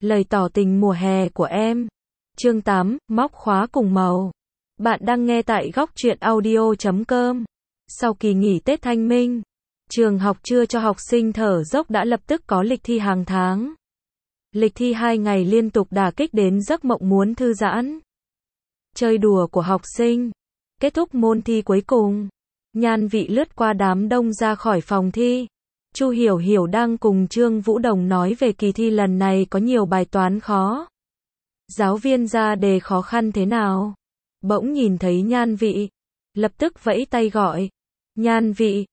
Lời tỏ tình mùa hè của em. Chương 8, móc khóa cùng màu. Bạn đang nghe tại góc truyện audio.com. Sau kỳ nghỉ Tết Thanh Minh, trường học chưa cho học sinh thở dốc đã lập tức có lịch thi hàng tháng. Lịch thi 2 ngày liên tục đả kích đến giấc mộng muốn thư giãn, chơi đùa của học sinh. Kết thúc môn thi cuối cùng, Nhan Vị lướt qua đám đông ra khỏi phòng thi. Chu Hiểu Hiểu đang cùng Trương Vũ Đồng nói về kỳ thi lần này có nhiều bài toán khó. Giáo viên ra đề khó khăn thế nào? Bỗng nhìn thấy Nhan Vị, lập tức vẫy tay gọi. Nhan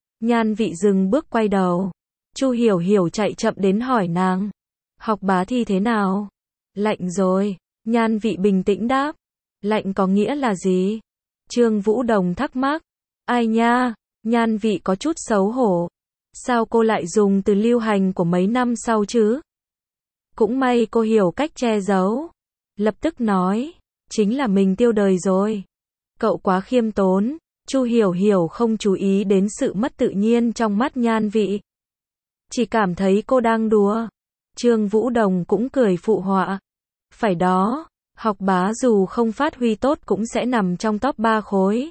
Vị dừng bước quay đầu. Chu Hiểu Hiểu chạy chậm đến hỏi nàng. Học bá thi thế nào? Lạnh rồi. Nhan Vị bình tĩnh đáp. Lạnh có nghĩa là gì? Trương Vũ Đồng thắc mắc. Ai nha? Nhan Vị có chút xấu hổ. Sao cô lại dùng từ lưu hành của mấy năm sau chứ? Cũng may cô hiểu cách che giấu. Lập tức nói, chính là mình tiêu đời rồi. Cậu quá khiêm tốn. Chu Hiểu Hiểu không chú ý đến sự mất tự nhiên trong mắt Nhan Vị. Chỉ cảm thấy cô đang đùa. Trương Vũ Đồng cũng cười phụ họa. Phải đó, học bá dù không phát huy tốt cũng sẽ nằm trong top 3 khối.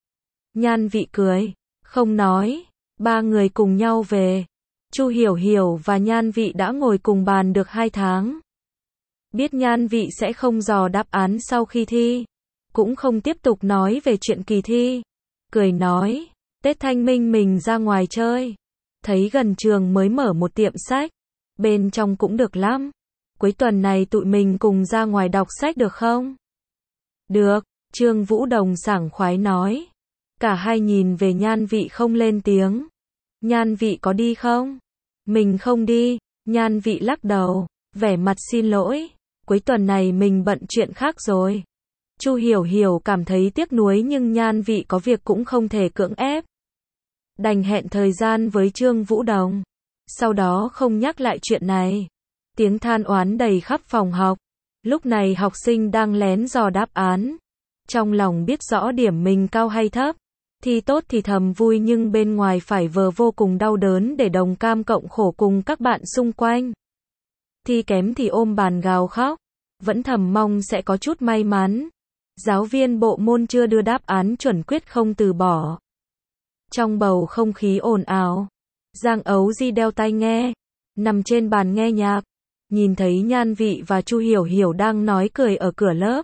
Nhan Vị cười, không nói. 3 người cùng nhau về. Chu Hiểu Hiểu và Nhan Vị đã ngồi cùng bàn được 2 tháng. Biết Nhan Vị sẽ không dò đáp án sau khi thi, cũng không tiếp tục nói về chuyện kỳ thi. Cười nói, Tết Thanh Minh mình ra ngoài chơi. Thấy gần trường mới mở một tiệm sách. Bên trong cũng được lắm. Cuối tuần này tụi mình cùng ra ngoài đọc sách được không? Được, Trương Vũ Đồng sảng khoái nói. Cả hai nhìn về Nhan Vị không lên tiếng. Nhan Vị có đi không? Mình không đi. Nhan Vị lắc đầu, vẻ mặt xin lỗi. Cuối tuần này mình bận chuyện khác rồi. Chu Hiểu Hiểu cảm thấy tiếc nuối nhưng Nhan Vị có việc cũng không thể cưỡng ép. Đành hẹn thời gian với Trương Vũ Đồng. Sau đó không nhắc lại chuyện này. Tiếng than oán đầy khắp phòng học. Lúc này học sinh đang lén dò đáp án. Trong lòng biết rõ điểm mình cao hay thấp. Thi tốt thì thầm vui nhưng bên ngoài phải vờ vô cùng đau đớn để đồng cam cộng khổ cùng các bạn xung quanh. Thi kém thì ôm bàn gào khóc. Vẫn thầm mong sẽ có chút may mắn. Giáo viên bộ môn chưa đưa đáp án chuẩn quyết không từ bỏ. Trong bầu không khí ồn ào, Giang Ấu Di đeo tai nghe, nằm trên bàn nghe nhạc, nhìn thấy Nhan Vị và Chu Hiểu Hiểu đang nói cười ở cửa lớp.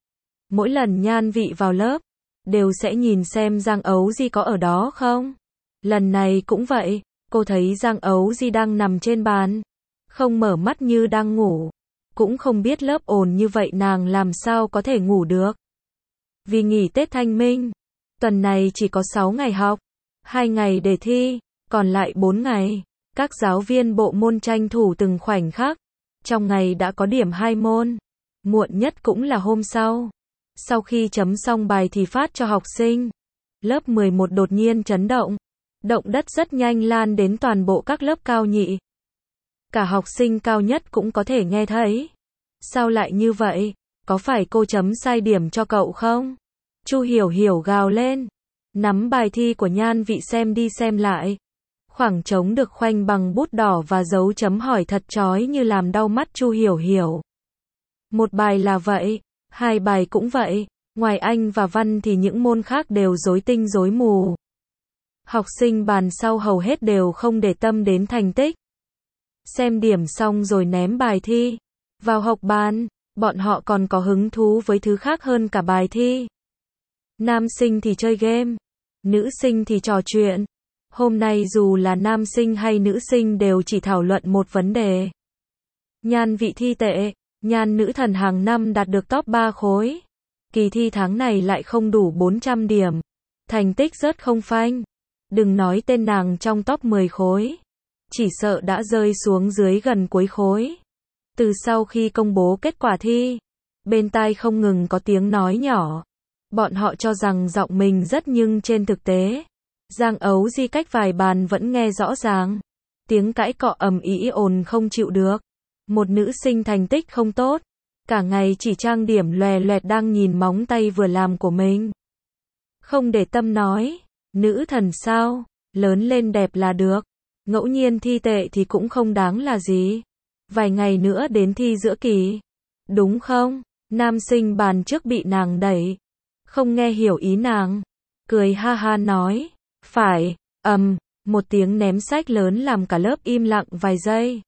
Mỗi lần Nhan Vị vào lớp, đều sẽ nhìn xem Giang Ấu Di có ở đó không. Lần này cũng vậy, cô thấy Giang Ấu Di đang nằm trên bàn, không mở mắt như đang ngủ. Cũng không biết lớp ồn như vậy nàng làm sao có thể ngủ được. Vì nghỉ Tết Thanh Minh, tuần này chỉ có 6 ngày học, 2 ngày để thi, còn lại 4 ngày. Các giáo viên bộ môn tranh thủ từng khoảnh khắc. Trong ngày đã có điểm 2 môn. Muộn nhất cũng là hôm sau. Sau khi chấm xong bài thì phát cho học sinh. Lớp 11 đột nhiên chấn động. Động đất rất nhanh lan đến toàn bộ các lớp cao nhị. Cả học sinh cao nhất cũng có thể nghe thấy. Sao lại như vậy? Có phải cô chấm sai điểm cho cậu không? Chu Hiểu Hiểu gào lên. Nắm bài thi của Nhan Vị xem đi xem lại. Khoảng trống được khoanh bằng bút đỏ và dấu chấm hỏi thật chói như làm đau mắt Chu Hiểu Hiểu. Một bài là vậy, 2 bài cũng vậy. Ngoài Anh và Văn thì những môn khác đều rối tinh rối mù. Học sinh bàn sau hầu hết đều không để tâm đến thành tích. Xem điểm xong rồi ném bài thi. Vào học bàn, bọn họ còn có hứng thú với thứ khác hơn cả bài thi. Nam sinh thì chơi game, nữ sinh thì trò chuyện. Hôm nay dù là nam sinh hay nữ sinh đều chỉ thảo luận một vấn đề. Nhan Vị thi tệ, Nhan nữ thần hàng năm đạt được top 3 khối. Kỳ thi tháng này lại không đủ 400 điểm. Thành tích rớt không phanh. Đừng nói tên nàng trong top 10 khối. Chỉ sợ đã rơi xuống dưới gần cuối khối. Từ sau khi công bố kết quả thi, bên tai không ngừng có tiếng nói nhỏ. Bọn họ cho rằng giọng mình rất nhưng trên thực tế, Giang Ấu Di cách vài bàn vẫn nghe rõ ràng. Tiếng cãi cọ ầm ĩ ồn không chịu được. Một nữ sinh thành tích không tốt, cả ngày chỉ trang điểm lòe loẹt đang nhìn móng tay vừa làm của mình. Không để tâm nói, nữ thần sao, lớn lên đẹp là được. Ngẫu nhiên thi tệ thì cũng không đáng là gì. Vài ngày nữa đến thi giữa kỳ. Đúng không? Nam sinh bàn trước bị nàng đẩy. Không nghe hiểu ý nàng. Cười ha ha nói. Phải, một tiếng ném sách lớn làm cả lớp im lặng vài giây.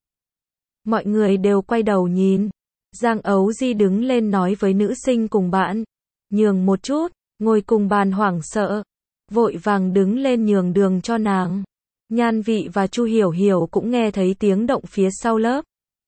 Mọi người đều quay đầu nhìn. Giang Ấu Di đứng lên nói với nữ sinh cùng bạn. Nhường một chút, ngồi cùng bàn hoảng sợ. Vội vàng đứng lên nhường đường cho nàng. Nhan Vị và Chu Hiểu Hiểu cũng nghe thấy tiếng động phía sau lớp.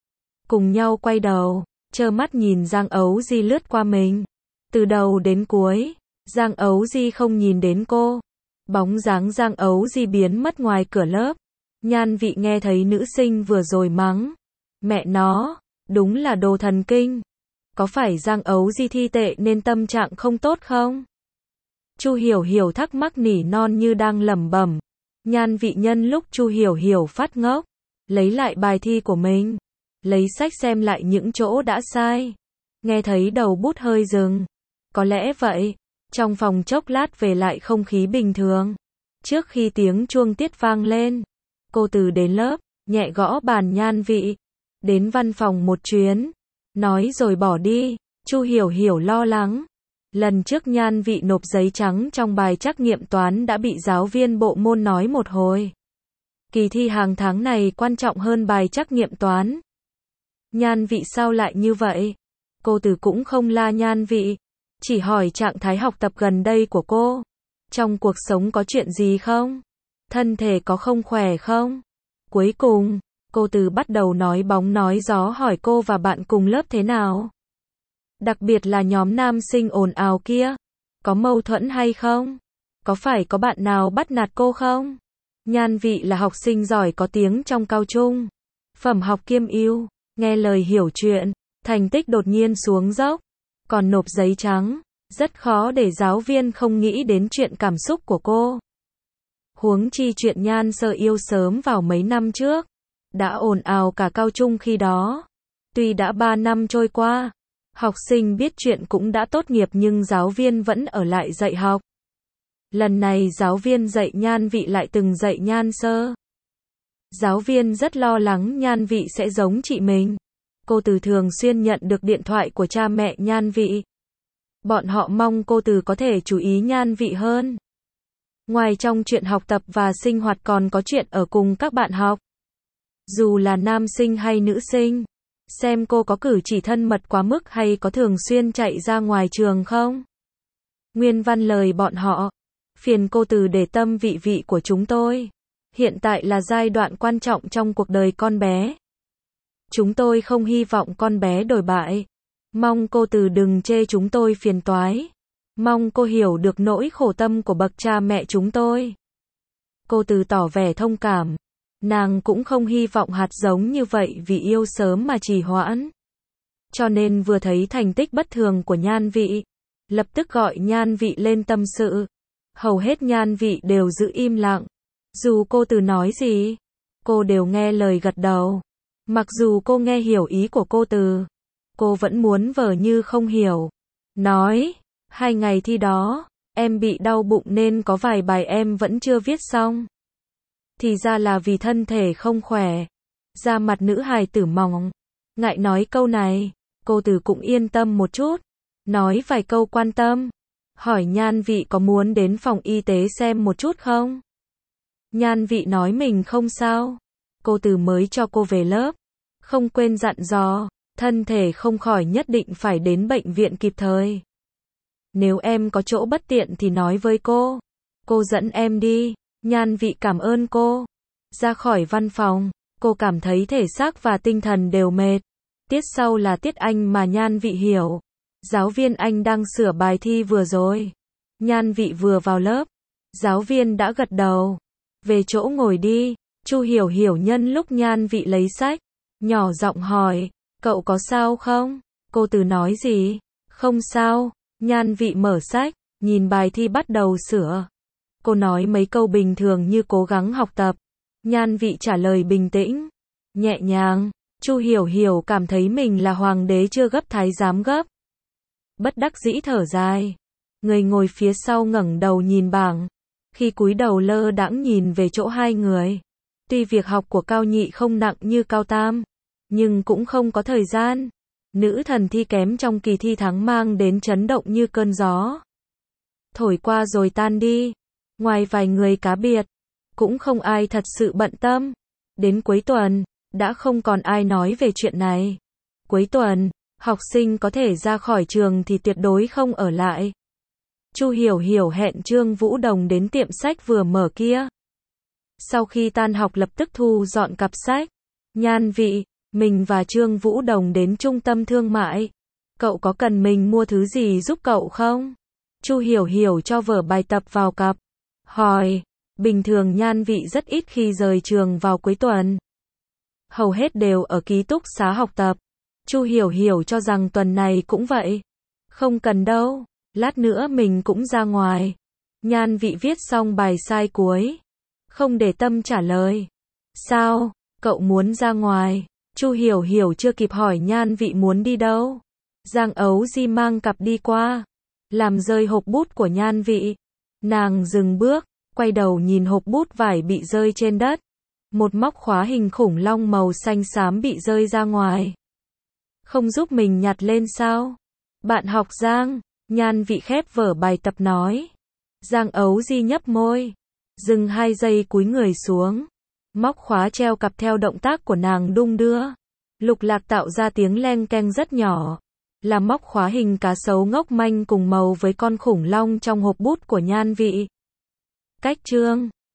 Cùng nhau quay đầu, trơ mắt nhìn Giang Ấu Di lướt qua mình. Từ đầu đến cuối, Giang Ấu Di không nhìn đến cô. Bóng dáng Giang Ấu Di biến mất ngoài cửa lớp. Nhan Vị nghe thấy nữ sinh vừa rồi mắng. Mẹ nó, đúng là đồ thần kinh. Có phải Giang Ấu Di thi tệ nên tâm trạng không tốt không? Chu Hiểu Hiểu thắc mắc nỉ non như đang lẩm bẩm. Nhan Vị nhân lúc Chu Hiểu Hiểu phát ngốc, lấy lại bài thi của mình, lấy sách xem lại những chỗ đã sai. Nghe thấy đầu bút hơi dừng. Có lẽ vậy. Trong phòng chốc lát về lại không khí bình thường. Trước khi tiếng chuông tiết vang lên, cô từ đến lớp, nhẹ gõ bàn Nhan Vị. Đến văn phòng một chuyến, nói rồi bỏ đi. Chu Hiểu Hiểu lo lắng. Lần trước Nhan Vị nộp giấy trắng trong bài trắc nghiệm toán đã bị giáo viên bộ môn nói một hồi. Kỳ thi hàng tháng này quan trọng hơn bài trắc nghiệm toán. Nhan Vị sao lại như vậy? Cô từ cũng không la Nhan Vị, chỉ hỏi trạng thái học tập gần đây của cô. Trong cuộc sống có chuyện gì không? Thân thể có không khỏe không? Cuối cùng, cô từ bắt đầu nói bóng nói gió hỏi cô và bạn cùng lớp thế nào. Đặc biệt là nhóm nam sinh ồn ào kia. Có mâu thuẫn hay không? Có phải có bạn nào bắt nạt cô không? Nhan Vị là học sinh giỏi có tiếng trong cao trung. Phẩm học kiêm ưu, nghe lời hiểu chuyện, thành tích đột nhiên xuống dốc. Còn nộp giấy trắng, rất khó để giáo viên không nghĩ đến chuyện cảm xúc của cô. Huống chi chuyện Nhan Sơ yêu sớm vào mấy năm trước. Đã ồn ào cả cao trung khi đó. Tuy đã 3 năm trôi qua, học sinh biết chuyện cũng đã tốt nghiệp nhưng giáo viên vẫn ở lại dạy học. Lần này giáo viên dạy Nhan Vị lại từng dạy Nhan Sơ. Giáo viên rất lo lắng Nhan Vị sẽ giống chị mình. Cô từ thường xuyên nhận được điện thoại của cha mẹ Nhan Vị. Bọn họ mong cô từ có thể chú ý Nhan Vị hơn. Ngoài trong chuyện học tập và sinh hoạt còn có chuyện ở cùng các bạn học. Dù là nam sinh hay nữ sinh. Xem cô có cử chỉ thân mật quá mức hay có thường xuyên chạy ra ngoài trường không? Nguyên văn lời bọn họ. Phiền cô từ để tâm vị vị của chúng tôi. Hiện tại là giai đoạn quan trọng trong cuộc đời con bé. Chúng tôi không hy vọng con bé đổi bại. Mong cô từ đừng chê chúng tôi phiền toái. Mong cô hiểu được nỗi khổ tâm của bậc cha mẹ chúng tôi. Cô từ tỏ vẻ thông cảm. Nàng cũng không hy vọng hạt giống như vậy vì yêu sớm mà trì hoãn. Cho nên vừa thấy thành tích bất thường của Nhan Vị, lập tức gọi Nhan Vị lên tâm sự. Hầu hết Nhan Vị đều giữ im lặng. Dù cô từ nói gì, cô đều nghe lời gật đầu. Mặc dù cô nghe hiểu ý của cô từ, cô vẫn muốn vờ như không hiểu. Nói, 2 ngày thi đó, em bị đau bụng nên có vài bài em vẫn chưa viết xong. Thì ra là vì thân thể không khỏe. Da mặt nữ hài tử mỏng. Ngại nói câu này, cô từ cũng yên tâm một chút. Nói vài câu quan tâm. Hỏi Nhan Vị có muốn đến phòng y tế xem một chút không? Nhan Vị nói mình không sao. Cô từ mới cho cô về lớp. Không quên dặn dò, thân thể không khỏi nhất định phải đến bệnh viện kịp thời. Nếu em có chỗ bất tiện thì nói với cô. Cô dẫn em đi. Nhan Vị cảm ơn cô. Ra khỏi văn phòng, cô cảm thấy thể xác và tinh thần đều mệt. Tiết sau là tiết Anh mà Nhan Vị hiểu. Giáo viên Anh đang sửa bài thi vừa rồi. Nhan Vị vừa vào lớp. Giáo viên đã gật đầu. Về chỗ ngồi đi. Chu Hiểu Hiểu nhân lúc Nhan Vị lấy sách, nhỏ giọng hỏi, cậu có sao không? Cô từ nói gì? Không sao. Nhan Vị mở sách, nhìn bài thi bắt đầu sửa. Cô nói mấy câu bình thường như cố gắng học tập. Nhan Vị trả lời bình tĩnh, nhẹ nhàng. Chu Hiểu Hiểu cảm thấy mình là hoàng đế chưa gấp thái giám gấp. Bất đắc dĩ thở dài. Người ngồi phía sau ngẩng đầu nhìn bảng. Khi cúi đầu lơ đãng nhìn về chỗ hai người. Tuy việc học của Cao Nhị không nặng như Cao Tam, nhưng cũng không có thời gian. Nữ thần thi kém trong kỳ thi tháng mang đến chấn động như cơn gió. Thổi qua rồi tan đi. Ngoài vài người cá biệt, cũng không ai thật sự bận tâm. Đến cuối tuần, đã không còn ai nói về chuyện này. Cuối tuần, học sinh có thể ra khỏi trường thì tuyệt đối không ở lại. Chu Hiểu Hiểu hẹn Trương Vũ Đồng đến tiệm sách vừa mở kia. Sau khi tan học lập tức thu dọn cặp sách. Nhan Vị, mình và Trương Vũ Đồng đến trung tâm thương mại. Cậu có cần mình mua thứ gì giúp cậu không? Chu Hiểu Hiểu cho vở bài tập vào cặp. Hỏi, bình thường Nhan Vị rất ít khi rời trường vào cuối tuần. Hầu hết đều ở ký túc xá học tập. Chu Hiểu Hiểu cho rằng tuần này cũng vậy. Không cần đâu, lát nữa mình cũng ra ngoài. Nhan Vị viết xong bài sai cuối. Không để tâm trả lời. Sao, cậu muốn ra ngoài? Chu Hiểu Hiểu chưa kịp hỏi Nhan Vị muốn đi đâu. Giang Ấu Di mang cặp đi qua. Làm rơi hộp bút của Nhan Vị. Nàng dừng bước, quay đầu nhìn hộp bút vải bị rơi trên đất. Một móc khóa hình khủng long màu xanh xám bị rơi ra ngoài. Không giúp mình nhặt lên sao? Bạn học Giang, Nhan Vị khép vở bài tập nói. Giang Ấu Di nhấp môi. Dừng 2 giây cúi người xuống. Móc khóa treo cặp theo động tác của nàng đung đưa. Lục lạc tạo ra tiếng leng keng rất nhỏ. Là móc khóa hình cá sấu ngốc manh cùng màu với con khủng long trong hộp bút của Nhan Vị. Cách chương